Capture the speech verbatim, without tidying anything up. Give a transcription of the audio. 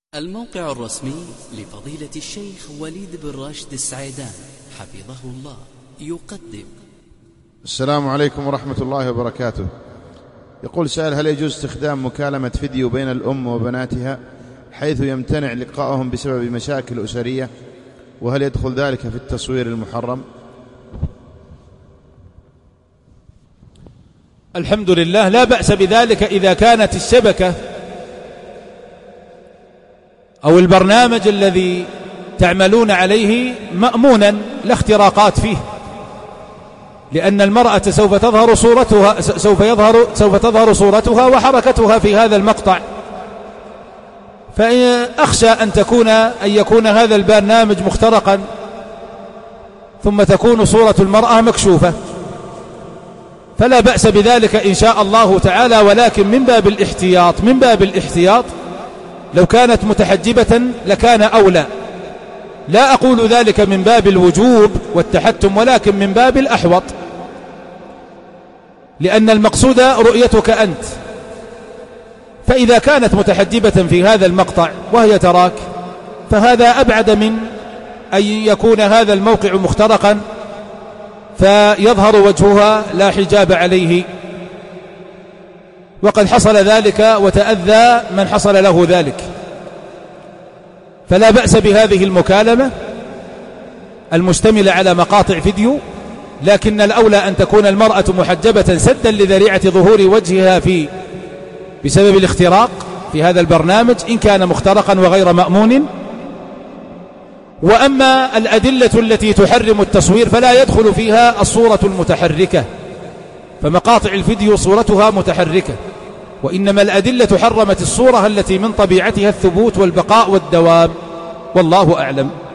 الموقع الرسمي لفضيلة الشيخ وليد بن راشد السعيدان حفظه الله يقدم. السلام عليكم ورحمة الله وبركاته. يقول سائل: هل يجوز استخدام مكالمة فيديو بين الأم وبناتها حيث يمتنع لقائهم بسبب مشاكل أسرية؟ وهل يدخل ذلك في التصوير المحرم؟ الحمد لله، لا بأس بذلك إذا كانت الشبكة أو البرنامج الذي تعملون عليه مأمونا لا اختراقات فيه، لأن المرأة سوف تظهر صورتها سوف يظهر سوف تظهر صورتها وحركتها في هذا المقطع، فأخشى أن تكون أن يكون هذا البرنامج مخترقا ثم تكون صورة المرأة مكشوفة، فلا بأس بذلك إن شاء الله تعالى، ولكن من باب الاحتياط من باب الاحتياط لو كانت متحجبة لكان أولى. لا أقول ذلك من باب الوجوب والتحتم، ولكن من باب الأحوط، لأن المقصود رؤيتك أنت. فإذا كانت متحجبة في هذا المقطع وهي تراك فهذا أبعد من أن يكون هذا الموقع مخترقا فيظهر وجهها لا حجاب عليه، وقد حصل ذلك وتأذى من حصل له ذلك. فلا بأس بهذه المكالمة المشتملة على مقاطع فيديو، لكن الأولى أن تكون المرأة محجبة سدا لذريعة ظهور وجهها في بسبب الاختراق في هذا البرنامج إن كان مخترقا وغير مأمون. وأما الأدلة التي تحرم التصوير فلا يدخل فيها الصورة المتحركة، فمقاطع الفيديو صورتها متحركة، وإنما الأدلة حرمت الصورة التي من طبيعتها الثبوت والبقاء والدوام، والله أعلم.